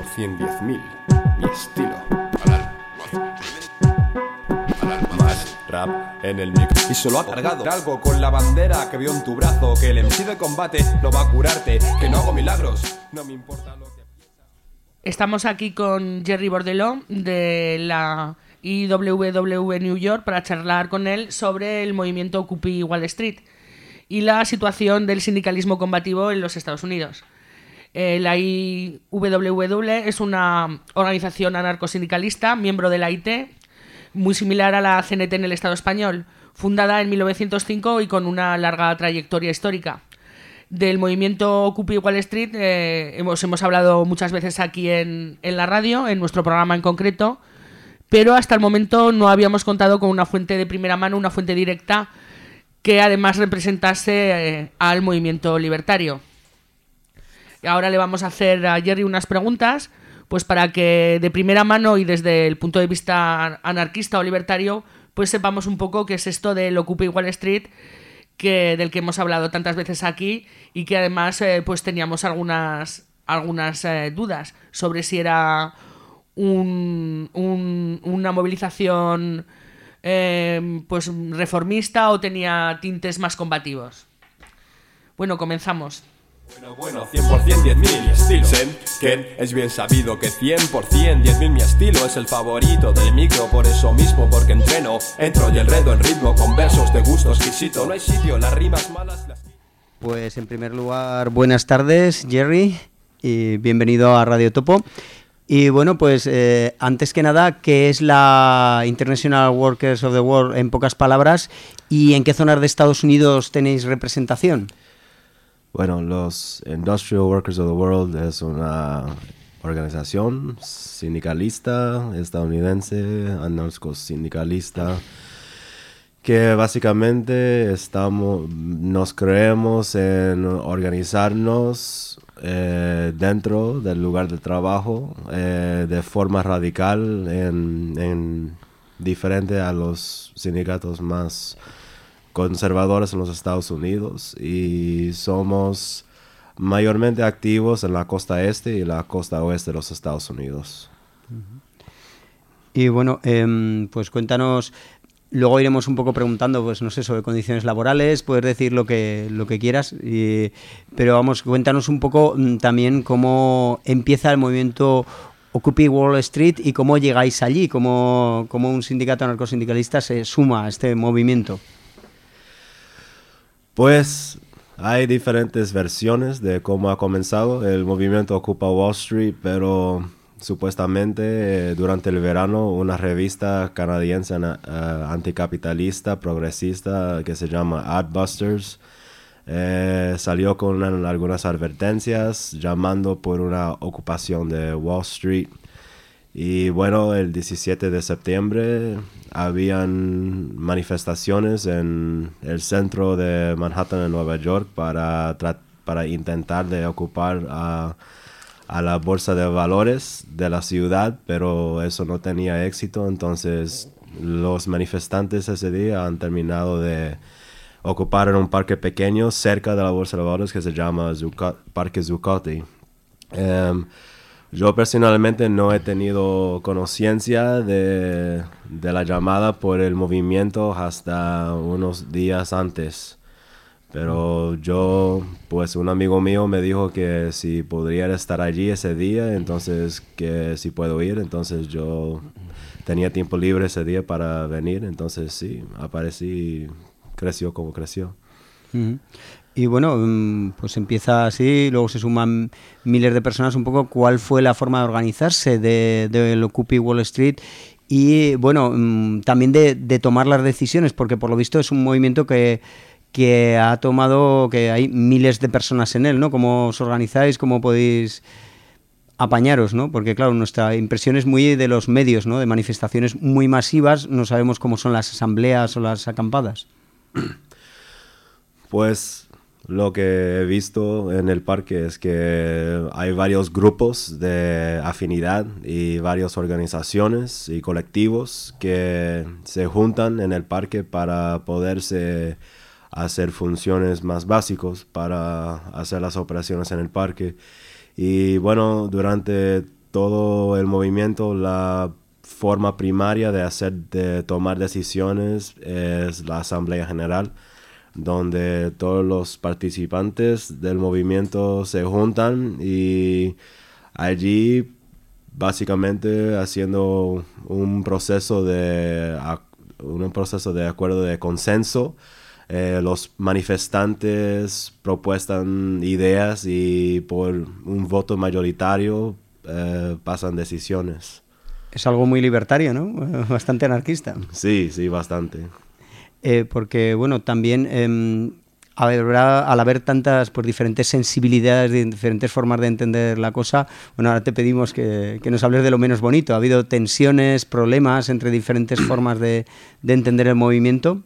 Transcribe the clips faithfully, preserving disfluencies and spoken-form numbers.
cien diez mil, mi estilo. Más rap en el micro. Y solo ha cargado algo con la bandera que veo en tu brazo. Que el M C de combate no va a curarte. Que no hago milagros, no me importa lo que piensas. Estamos aquí con Jerry Bordeló de la I W W New York para charlar con él sobre el movimiento Occupy Wall Street y la situación del sindicalismo combativo en los Estados Unidos. Eh, la I W W es una organización anarcosindicalista, miembro de la I T, muy similar a la C N T en el Estado español, fundada en mil novecientos cinco y con una larga trayectoria histórica. Del movimiento Occupy Wall Street eh, hemos, hemos hablado muchas veces aquí en, en la radio, en nuestro programa en concreto, pero hasta el momento no habíamos contado con una fuente de primera mano, una fuente directa que además representase eh, al movimiento libertario. Y ahora le vamos a hacer a Jerry unas preguntas, pues para que de primera mano y desde el punto de vista anarquista o libertario, pues sepamos un poco qué es esto del Occupy Wall Street, que, del que hemos hablado tantas veces aquí y que además eh, pues teníamos algunas, algunas eh, dudas sobre si era un, un, una movilización eh, pues reformista o tenía tintes más combativos. Bueno, comenzamos. Bueno, bueno, cien por ciento diez mil mi estilo. Sé que es bien sabido que cien por ciento diez mil mi estilo es el favorito del micro. Por eso mismo, porque entreno, entro y enredo el ritmo con versos de gusto exquisito. No hay sitio, las rimas malas las... Pues en primer lugar, buenas tardes, Jerry, y bienvenido a Radio Topo. Y bueno, pues eh, antes que nada, ¿qué es la International Workers of the World en pocas palabras? ¿Y en qué zonas de Estados Unidos tenéis representación? Bueno, los Industrial Workers of the World es una organización sindicalista estadounidense, anarcosindicalista, que básicamente estamos, nos creemos en organizarnos eh, dentro del lugar de trabajo eh, de forma radical, en, en diferente a los sindicatos más conservadores en los Estados Unidos, y somos mayormente activos en la costa este y la costa oeste de los Estados Unidos. Y bueno, eh, pues cuéntanos, luego iremos un poco preguntando, pues no sé, sobre condiciones laborales, puedes decir lo que, lo que quieras, y, pero vamos, cuéntanos un poco mm, también cómo empieza el movimiento Occupy Wall Street y cómo llegáis allí, cómo, cómo un sindicato anarcosindicalista se suma a este movimiento. Pues hay diferentes versiones de cómo ha comenzado el movimiento Occupy Wall Street, pero supuestamente eh, durante el verano una revista canadiense uh, anticapitalista, progresista, que se llama Adbusters, eh, salió con una, algunas advertencias llamando por una ocupación de Wall Street. Y bueno, el diecisiete de septiembre habían manifestaciones en el centro de Manhattan, en Nueva York, para, para intentar de ocupar a, a la bolsa de valores de la ciudad, pero eso no tenía éxito. Entonces los manifestantes ese día han terminado de ocupar en un parque pequeño cerca de la bolsa de valores que se llama Zuccotti, Parque Zuccotti. Um, Yo personalmente no he tenido conociencia de, de la llamada por el movimiento hasta unos días antes. Pero yo, pues un amigo mío me dijo que si podría estar allí ese día, entonces que si puedo ir. Entonces yo tenía tiempo libre ese día para venir. Entonces sí, aparecí y creció como creció. Uh-huh. Y bueno, pues empieza así, luego se suman miles de personas. Un poco, ¿cuál fue la forma de organizarse de, de Occupy Wall Street? Y bueno, también de, de tomar las decisiones, porque por lo visto es un movimiento que, que ha tomado, que hay miles de personas en él, ¿no? ¿Cómo os organizáis? ¿Cómo podéis apañaros, ¿no? Porque claro, nuestra impresión es muy de los medios, ¿no? De manifestaciones muy masivas, no sabemos cómo son las asambleas o las acampadas. Pues lo que he visto en el parque es que hay varios grupos de afinidad y varias organizaciones y colectivos que se juntan en el parque para poderse hacer funciones más básicas para hacer las operaciones en el parque. Y bueno, durante todo el movimiento, la forma primaria de hacer, de tomar decisiones es la Asamblea General, donde todos los participantes del movimiento se juntan y allí básicamente haciendo un proceso de un proceso de acuerdo de consenso. Eh, los manifestantes propuestan ideas y por un voto mayoritario eh, pasan decisiones. Es algo muy libertario, ¿no? Bastante anarquista. Sí, sí, bastante. Eh, porque, bueno, también eh, habrá, al haber tantas pues, diferentes sensibilidades, diferentes formas de entender la cosa, bueno, ahora te pedimos que, que nos hables de lo menos bonito. ¿Ha habido tensiones, problemas entre diferentes formas de, de entender el movimiento?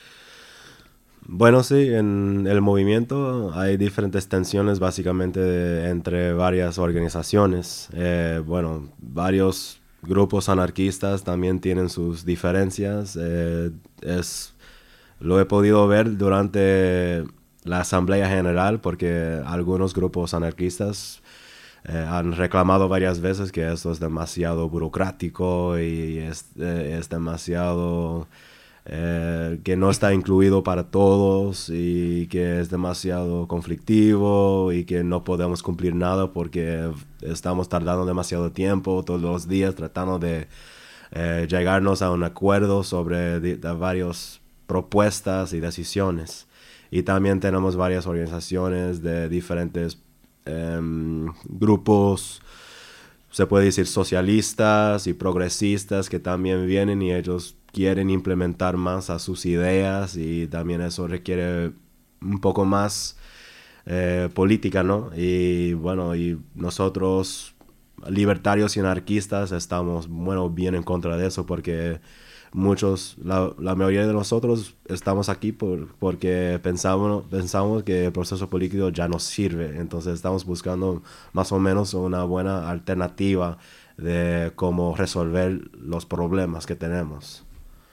Bueno, sí, en el movimiento hay diferentes tensiones básicamente de, entre varias organizaciones. Eh, bueno, varios grupos anarquistas también tienen sus diferencias. Eh, es, lo he podido ver durante la Asamblea General porque algunos grupos anarquistas eh, han reclamado varias veces que esto es demasiado burocrático y es, eh, es demasiado... Eh, que no está incluido para todos y que es demasiado conflictivo y que no podemos cumplir nada porque estamos tardando demasiado tiempo todos los días tratando de eh, llegarnos a un acuerdo sobre de, de varias propuestas y decisiones. Y también tenemos varias organizaciones de diferentes eh, grupos, se puede decir socialistas y progresistas, que también vienen y ellos quieren implementar más a sus ideas y también eso requiere un poco más eh, política, ¿no? Y bueno, y nosotros libertarios y anarquistas estamos, bueno, bien en contra de eso porque muchos, la, la mayoría de nosotros estamos aquí por, porque pensamos, pensamos que el proceso político ya no sirve, entonces estamos buscando más o menos una buena alternativa de cómo resolver los problemas que tenemos.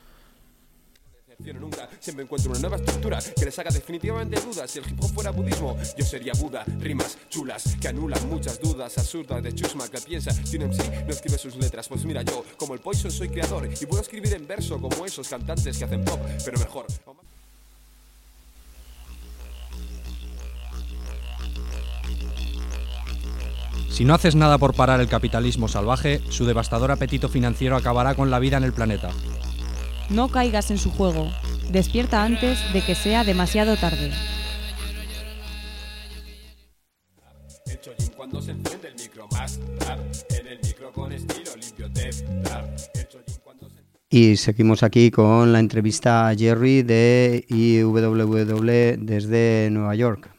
Nunca, siempre encuentro una nueva estructura que les haga definitivamente dudas. Si el hip hop fuera budismo, yo sería Buda. Rimas chulas que anulan muchas dudas absurdas de chusma que piensa. Si un M C no escribe sus letras, pues mira, yo como el Poison soy creador y puedo escribir en verso como esos cantantes que hacen pop, pero mejor. Si no haces nada por parar el capitalismo salvaje, su devastador apetito financiero acabará con la vida en el planeta. No caigas en su juego. Despierta antes de que sea demasiado tarde. Cuando se enciende el micro más rap, en el micro con estilo limpio te rap. Y seguimos aquí con la entrevista a Jerry de I W W desde Nueva York.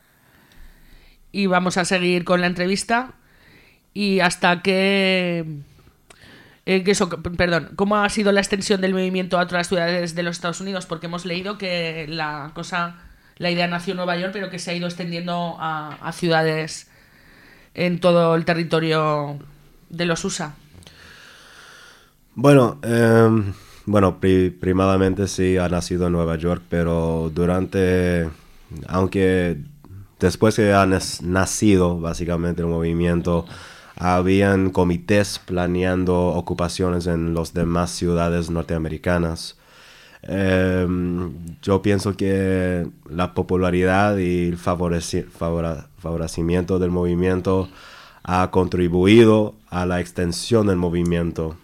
Y vamos a seguir con la entrevista y hasta que... Eh, que eso, perdón, ¿cómo ha sido la extensión del movimiento a otras ciudades de los Estados Unidos? Porque hemos leído que la cosa, la idea nació en Nueva York, pero que se ha ido extendiendo a, a ciudades en todo el territorio de los U S A. Bueno, eh, bueno, pri- primadamente sí ha nacido en Nueva York, pero durante, aunque después que ha nacido básicamente el movimiento, habían comités planeando ocupaciones en las demás ciudades norteamericanas. Eh, yo pienso que la popularidad y el favoreci- favora- favorecimiento del movimiento ha contribuido a la extensión del movimiento.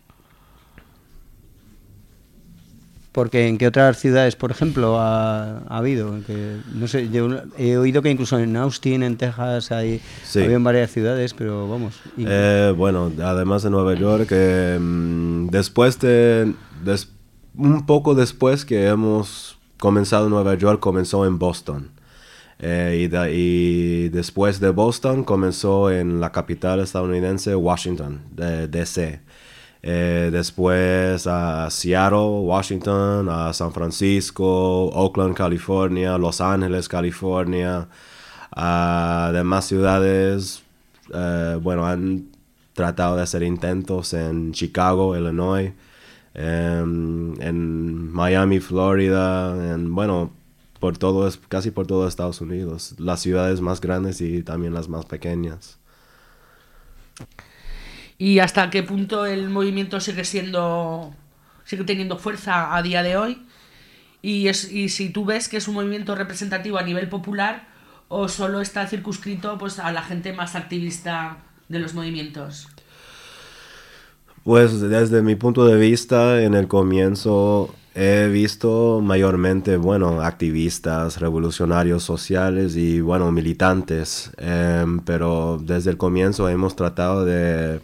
Porque ¿en qué otras ciudades, por ejemplo, ha, ha habido? Que, no sé, yo he oído que incluso en Austin, en Texas, hay, Sí. había en varias ciudades, pero vamos. Y... Eh, bueno, además de Nueva York, eh, después de, des, un poco después que hemos comenzado en Nueva York, comenzó en Boston. Eh, y, de, y después de Boston comenzó en la capital estadounidense, Washington, de, D C Eh, después a Seattle, Washington, a San Francisco, Oakland, California, Los Ángeles, California, a demás ciudades. Eh, bueno, han tratado de hacer intentos en Chicago, Illinois, en, en Miami, Florida, en, bueno, por todo, casi por todo Estados Unidos, las ciudades más grandes y también las más pequeñas. y hasta qué punto el movimiento sigue siendo, sigue teniendo fuerza a día de hoy, y, es, y si tú ves que es un movimiento representativo a nivel popular o solo está circunscrito pues a la gente más activista de los movimientos. Pues desde mi punto de vista, en el comienzo he visto mayormente, bueno, activistas, revolucionarios sociales y, bueno, militantes. Eh, pero desde el comienzo hemos tratado de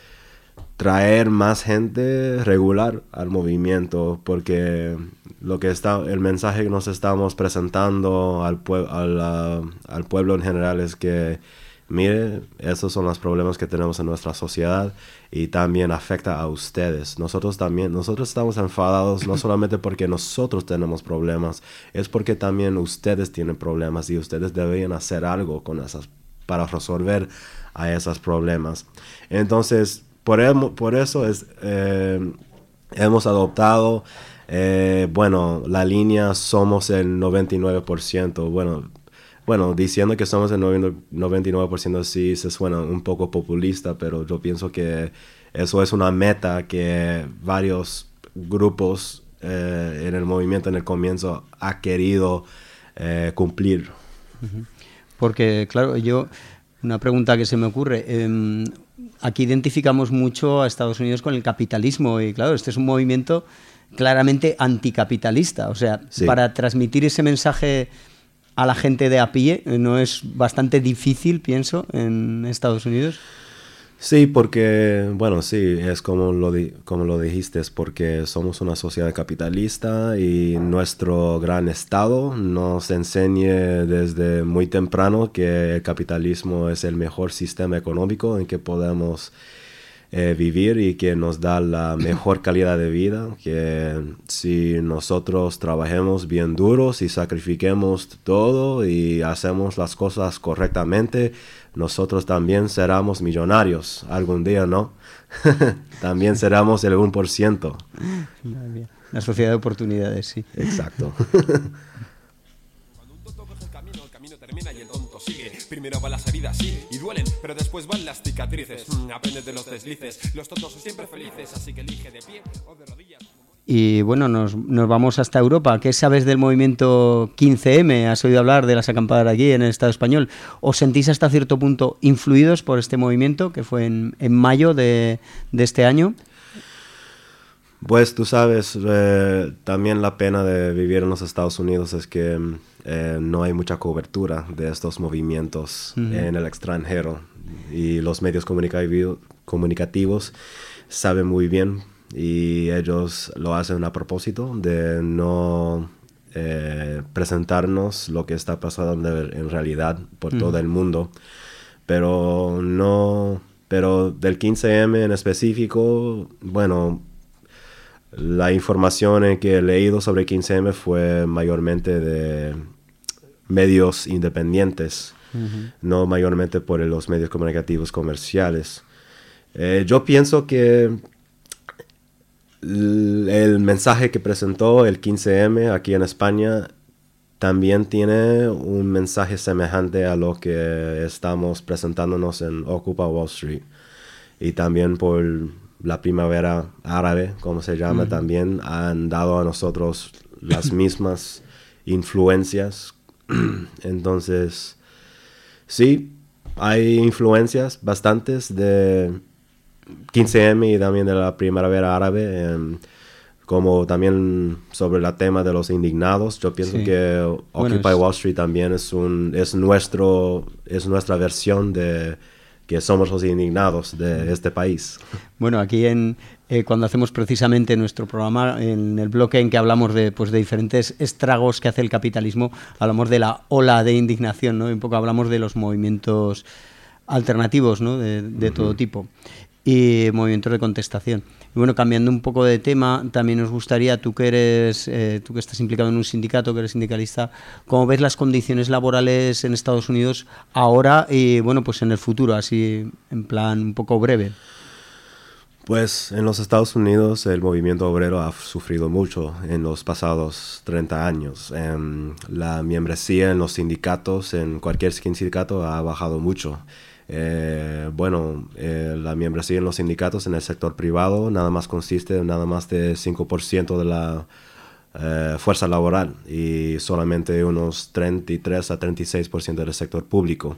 traer más gente regular al movimiento, porque lo que está, el mensaje que nos estamos presentando al, pue- al, uh, al pueblo en general es que, mire, esos son los problemas que tenemos en nuestra sociedad y también afecta a ustedes. Nosotros también, nosotros estamos enfadados no solamente porque nosotros tenemos problemas, es porque también ustedes tienen problemas y ustedes deberían hacer algo con esas, para resolver a esos problemas. Entonces, por, em, por eso es, eh, hemos adoptado, eh, bueno, la línea somos el noventa y nueve por ciento, bueno, Bueno, diciendo que somos el noventa y nueve por ciento sí se suena un poco populista, pero yo pienso que eso es una meta que varios grupos eh, en el movimiento en el comienzo ha querido eh, cumplir. Porque, claro, yo, una pregunta que se me ocurre, eh, aquí identificamos mucho a Estados Unidos con el capitalismo y, claro, este es un movimiento claramente anticapitalista, o sea, sí. Para transmitir ese mensaje a la gente de a pie, ¿no es bastante difícil, pienso, en Estados Unidos? Sí, porque, bueno, sí, es como lo, di- como lo dijiste, es porque somos una sociedad capitalista y nuestro gran Estado nos enseña desde muy temprano que el capitalismo es el mejor sistema económico en que podemos eh, vivir y que nos da la mejor calidad de vida, que si nosotros trabajemos bien duros y sacrifiquemos todo y hacemos las cosas correctamente, nosotros también seremos millonarios algún día, ¿no? También seremos el uno por ciento. La sociedad de oportunidades, sí. Exacto. Cuando un tonto coge el camino, el camino termina y el tonto sigue. Primero van las heridas, sí, y duelen, pero después van las cicatrices. Mm, aprende de los deslices. Los tontos son siempre felices, así que elige de pie o de rodillas. Y bueno, nos, nos vamos hasta Europa. ¿Qué sabes del movimiento quince eme? ¿Has oído hablar de las acampadas aquí en el Estado español? ¿Os sentís hasta cierto punto influidos por este movimiento que fue en, en mayo de, de este año? Pues tú sabes, eh, también la pena de vivir en los Estados Unidos es que eh, no hay mucha cobertura de estos movimientos uh-huh. en el extranjero. Y los medios comunicativos, comunicativos saben muy bien y ellos lo hacen a propósito de no eh, presentarnos lo que está pasando en realidad por uh-huh. todo el mundo. Pero no, pero del quince eme en específico, bueno, la información que he leído sobre quince eme fue mayormente de medios independientes, uh-huh. no mayormente por los medios comunicativos comerciales. Eh, yo pienso que el mensaje que presentó el quince eme aquí en España también tiene un mensaje semejante a lo que estamos presentándonos en Occupy Wall Street. Y también por la primavera árabe, como se llama, uh-huh. también han dado a nosotros las mismas influencias. Entonces, sí, hay influencias bastantes de quince eme y también de la primavera árabe, eh, como también sobre el tema de los indignados. Yo pienso sí. que Occupy bueno, Wall Street también es, un, es, nuestro, es nuestra versión de que somos los indignados de este país. Bueno, aquí en eh, cuando hacemos precisamente nuestro programa, en el bloque en que hablamos de, pues, de diferentes estragos que hace el capitalismo, hablamos de la ola de indignación, ¿no? Y un poco hablamos de los movimientos alternativos, ¿no? De, de uh-huh. todo tipo. Y movimientos de contestación. Y bueno, cambiando un poco de tema, también nos gustaría, tú que eres, eh, tú que estás implicado en un sindicato, que eres sindicalista, ¿cómo ves las condiciones laborales en Estados Unidos ahora y bueno, pues en el futuro, así en plan un poco breve? Pues en los Estados Unidos el movimiento obrero ha sufrido mucho en los pasados treinta años. Um, la membresía en los sindicatos, en cualquier sindicato, ha bajado mucho. Eh, bueno, eh, la membresía en los sindicatos en el sector privado nada más consiste en nada más de cinco por ciento de la eh, fuerza laboral y solamente unos treinta y tres a treinta y seis por ciento del sector público.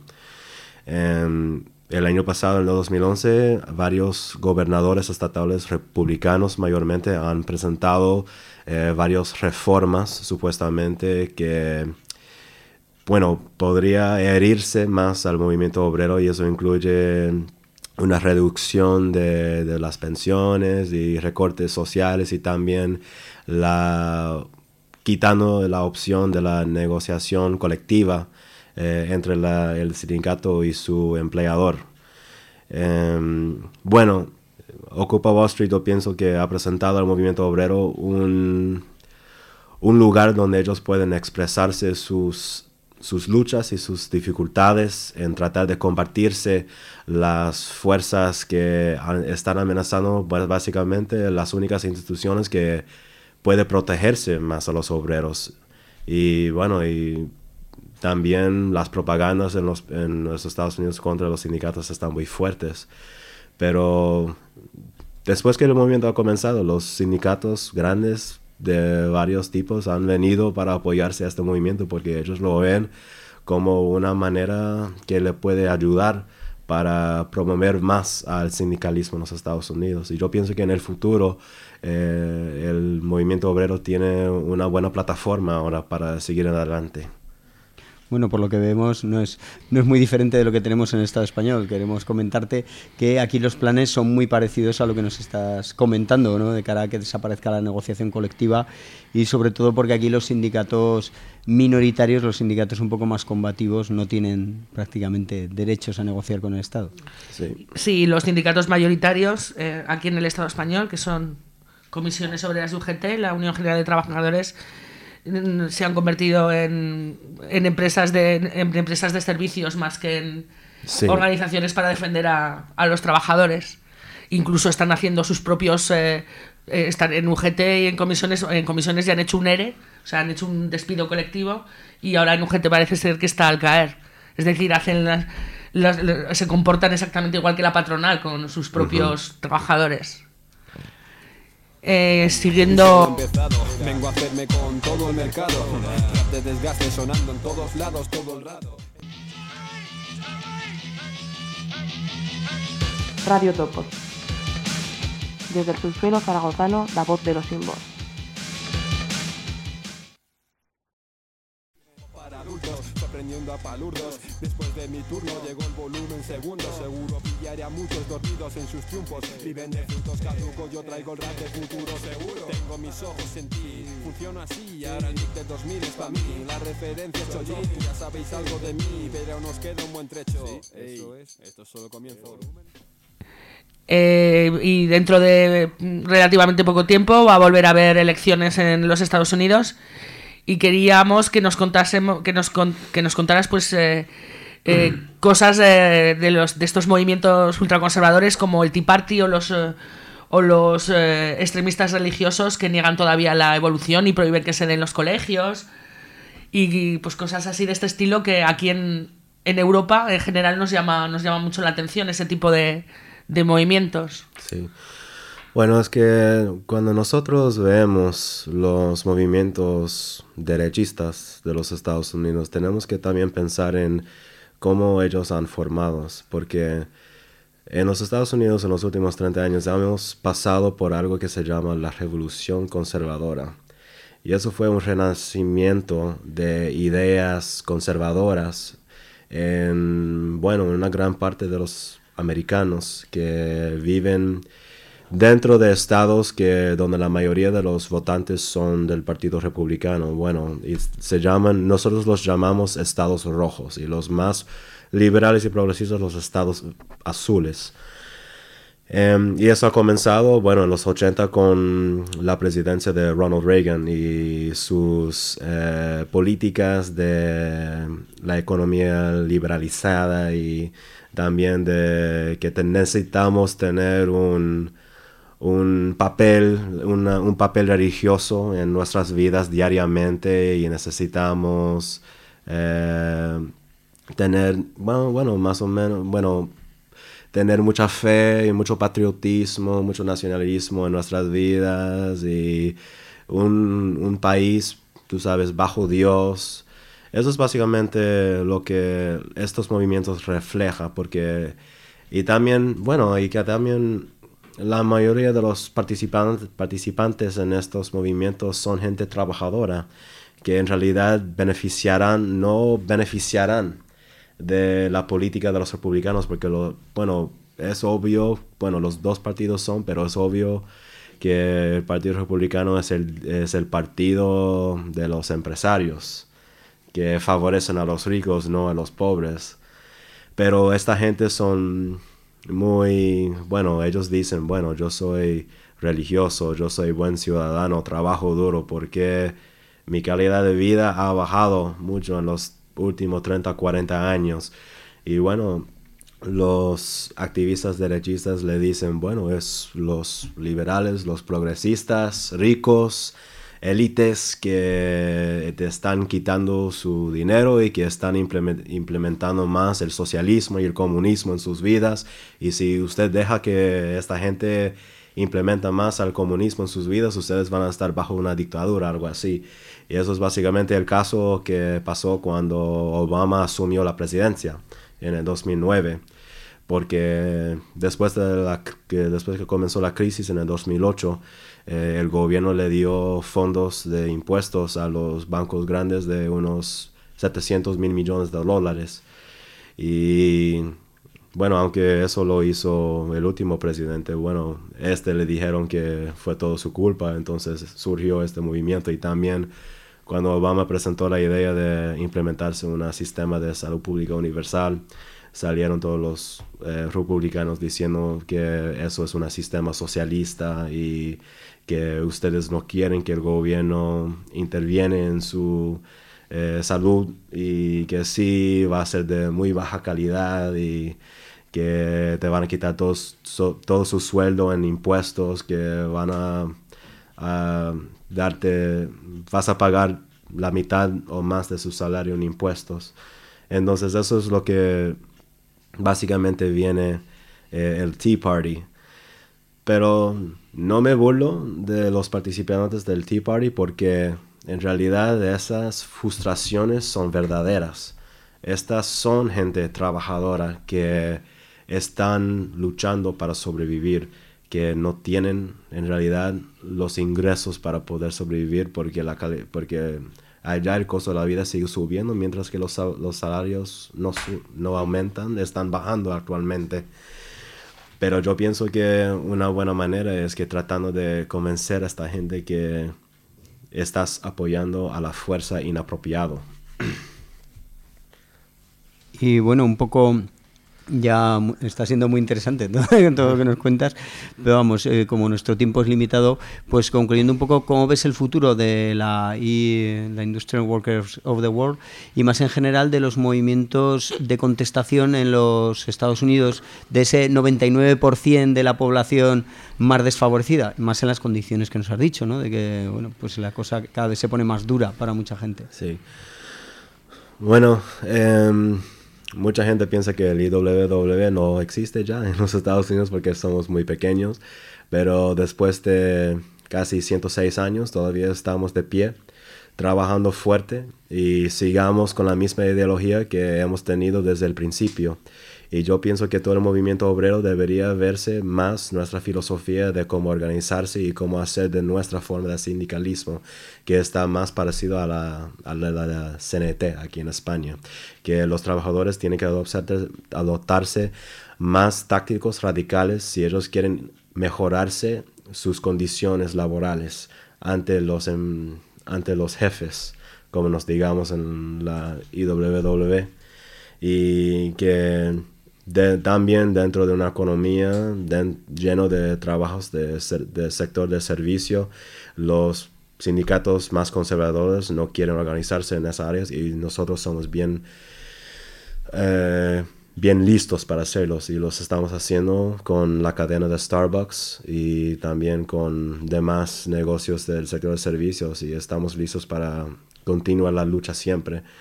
Eh, el año pasado, en el dos mil once, varios gobernadores estatales republicanos mayormente han presentado eh, varias reformas supuestamente que, bueno, podría herirse más al movimiento obrero, y eso incluye una reducción de, de las pensiones y recortes sociales, y también la, quitando la opción de la negociación colectiva eh, entre la, el sindicato y su empleador. Eh, bueno, Occupy Wall Street, yo pienso que ha presentado al movimiento obrero un, un lugar donde ellos pueden expresarse sus sus luchas y sus dificultades, en tratar de compartirse las fuerzas que están amenazando básicamente las únicas instituciones que pueden protegerse más a los obreros. Y bueno, y también las propagandas en los, en los Estados Unidos contra los sindicatos están muy fuertes. Pero después que el movimiento ha comenzado, los sindicatos grandes de varios tipos han venido para apoyarse a este movimiento, porque ellos lo ven como una manera que le puede ayudar para promover más al sindicalismo en los Estados Unidos. Y yo pienso que en el futuro eh, el movimiento obrero tiene una buena plataforma ahora para seguir adelante. Bueno, por lo que vemos no es, no es muy diferente de lo que tenemos en el Estado español. Queremos comentarte que aquí los planes son muy parecidos a lo que nos estás comentando, ¿no? De cara a que desaparezca la negociación colectiva, y sobre todo porque aquí los sindicatos minoritarios, los sindicatos un poco más combativos, no tienen prácticamente derechos a negociar con el Estado. Sí, sí, los sindicatos mayoritarios eh, aquí en el Estado español, que son Comisiones Obreras de U G T, la Unión General de Trabajadores, se han convertido en, en, empresas de, en empresas de servicios más que en sí. organizaciones para defender a, a los trabajadores. Incluso están haciendo sus propios... Eh, eh, están en U G T y en comisiones, en comisiones ya han hecho un ERE, o sea, han hecho un despido colectivo, y ahora en U G T parece ser que está al caer. Es decir, hacen las, las, las, se comportan exactamente igual que la patronal con sus propios uh-huh. trabajadores. Eh, siguiendo vengo a hacerme con todo el mercado, de desgaste sonando en todos lados todo el rato. Radio Topos. Desde el subsuelo zaragozano, la voz de los sin voz. Sorprendiendo a palurdos. Después de mi turno llegó el volumen segundo. Seguro pillaré a muchos dormidos en sus triunfos. Viven de frutos caducos, yo traigo el rap de futuro seguro. Tengo mis ojos en ti, funciono así. Y ahora el nick de dos mil es pa' mí. La referencia es Chollín, ya sabéis algo de mí, pero nos queda un buen trecho. Sí, eso es, esto es solo comienzo. Eh, y dentro de relativamente poco tiempo va a volver a haber elecciones en los Estados Unidos. Y queríamos que nos contásemos, que nos con, que nos contaras pues eh, eh, mm. cosas eh, de los de estos movimientos ultraconservadores como el Tea Party o los eh, o los eh, extremistas religiosos que niegan todavía la evolución y prohíben que se den los colegios, y, y pues cosas así de este estilo que aquí en, en Europa en general nos llama nos llama mucho la atención, ese tipo de, de movimientos. Sí. Bueno, es que cuando nosotros vemos los movimientos derechistas de los Estados Unidos, tenemos que también pensar en cómo ellos han formado, porque en los Estados Unidos en los últimos treinta años hemos pasado por algo que se llama la revolución conservadora. Y eso fue un renacimiento de ideas conservadoras en, bueno, en una gran parte de los americanos que viven dentro de estados que donde la mayoría de los votantes son del Partido Republicano. Bueno, y se llaman, nosotros los llamamos estados rojos, y los más liberales y progresistas los estados azules. Um, y eso ha comenzado, bueno, en los ochenta con la presidencia de Ronald Reagan y sus eh, políticas de la economía liberalizada, y también de que te necesitamos tener un un papel, una, un papel religioso en nuestras vidas diariamente, y necesitamos eh, tener, bueno, bueno, más o menos, bueno, tener mucha fe y mucho patriotismo, mucho nacionalismo en nuestras vidas y un, un país, tú sabes, bajo Dios. Eso es básicamente lo que estos movimientos reflejan, porque, y también, bueno, y que también la mayoría de los participantes, participantes en estos movimientos son gente trabajadora, que en realidad beneficiarán, no beneficiarán de la política de los republicanos, porque, lo, bueno, es obvio, bueno, los dos partidos son, pero es obvio que el Partido Republicano es el, es el partido de los empresarios, que favorecen a los ricos, no a los pobres. Pero esta gente son muy, bueno, ellos dicen, bueno, yo soy religioso, yo soy buen ciudadano, trabajo duro, porque mi calidad de vida ha bajado mucho en los últimos treinta, cuarenta años. Y bueno, los activistas derechistas le dicen, bueno, es los liberales, los progresistas, ricos, élites que te están quitando su dinero y que están implementando más el socialismo y el comunismo en sus vidas. Y si usted deja que esta gente implementa más al comunismo en sus vidas, ustedes van a estar bajo una dictadura, algo así. Y eso es básicamente el caso que pasó cuando Obama asumió la presidencia en el dos mil nueve. Porque después de la, que después que comenzó la crisis en el dos mil ocho, eh, el gobierno le dio fondos de impuestos a los bancos grandes de unos setecientos mil millones de dólares. Y bueno, aunque eso lo hizo el último presidente, bueno, este le dijeron que fue todo su culpa, entonces surgió este movimiento. Y también cuando Obama presentó la idea de implementarse un sistema de salud pública universal, salieron todos los eh, republicanos diciendo que eso es un sistema socialista y que ustedes no quieren que el gobierno interviene en su eh, salud y que sí va a ser de muy baja calidad y que te van a quitar todos, so, todo su sueldo en impuestos, que van a, a darte, vas a pagar la mitad o más de su salario en impuestos. Entonces eso es lo que básicamente viene eh, el Tea Party. Pero no me burlo de los participantes del Tea Party porque en realidad esas frustraciones son verdaderas. Estas son gente trabajadora que están luchando para sobrevivir, que no tienen en realidad los ingresos para poder sobrevivir porque, la cali- porque allá el costo de la vida sigue subiendo, mientras que los, los salarios no, no aumentan, están bajando actualmente. Pero yo pienso que una buena manera es que tratando de convencer a esta gente que estás apoyando a la fuerza inapropiado. Y bueno, un poco ya está siendo muy interesante todo, todo lo que nos cuentas, pero vamos, eh, como nuestro tiempo es limitado, pues concluyendo un poco cómo ves el futuro de la, y, la Industrial Workers of the World y más en general de los movimientos de contestación en los Estados Unidos, de ese noventa y nueve por ciento de la población más desfavorecida, más en las condiciones que nos has dicho, ¿no? De que bueno, pues la cosa cada vez se pone más dura para mucha gente. Sí. Bueno, eh, mucha gente piensa que el I W W no existe ya en los Estados Unidos porque somos muy pequeños, pero después de casi ciento seis años todavía estamos de pie, trabajando fuerte y sigamos con la misma ideología que hemos tenido desde el principio. Y yo pienso que todo el movimiento obrero debería verse más nuestra filosofía de cómo organizarse y cómo hacer de nuestra forma de sindicalismo, que está más parecido a la, a la, a la C N T aquí en España, que los trabajadores tienen que adoptarse, adoptarse más tácticos radicales si ellos quieren mejorarse sus condiciones laborales ante los, en, ante los jefes, como nos digamos en la I W W, y que De, también dentro de una economía de, lleno de trabajos de, de sector de servicio, los sindicatos más conservadores no quieren organizarse en esas áreas y nosotros somos bien, eh, bien listos para hacerlos y los estamos haciendo con la cadena de Starbucks y también con demás negocios del sector de servicios y estamos listos para continuar la lucha siempre.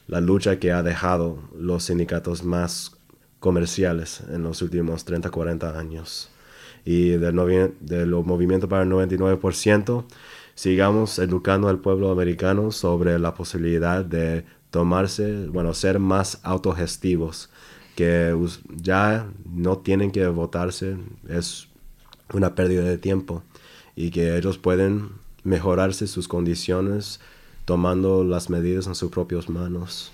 la lucha que ha dejado los sindicatos más comerciales en los últimos treinta, cuarenta años. Y del, novi- del movimiento para el noventa y nueve por ciento, sigamos educando al pueblo americano sobre la posibilidad de tomarse, bueno, ser más autogestivos, que us- ya no tienen que votarse, es una pérdida de tiempo, y que ellos pueden mejorarse sus condiciones tomando las medidas en sus propias manos.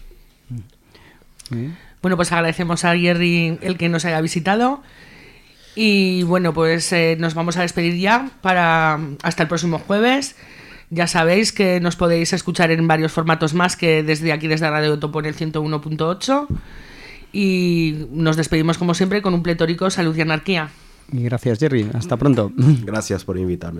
¿Sí? Bueno, pues agradecemos a Jerry el que nos haya visitado. Y bueno, pues eh, nos vamos a despedir ya para hasta el próximo jueves. Ya sabéis que nos podéis escuchar en varios formatos más que desde aquí, desde Radio Topo en el ciento uno punto ocho. Y nos despedimos como siempre con un pletórico salud y anarquía. Y gracias, Jerry. Hasta pronto. Gracias por invitarme.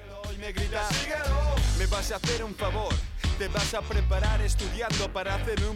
Me vas a hacer un favor, te vas a preparar estudiando para hacer un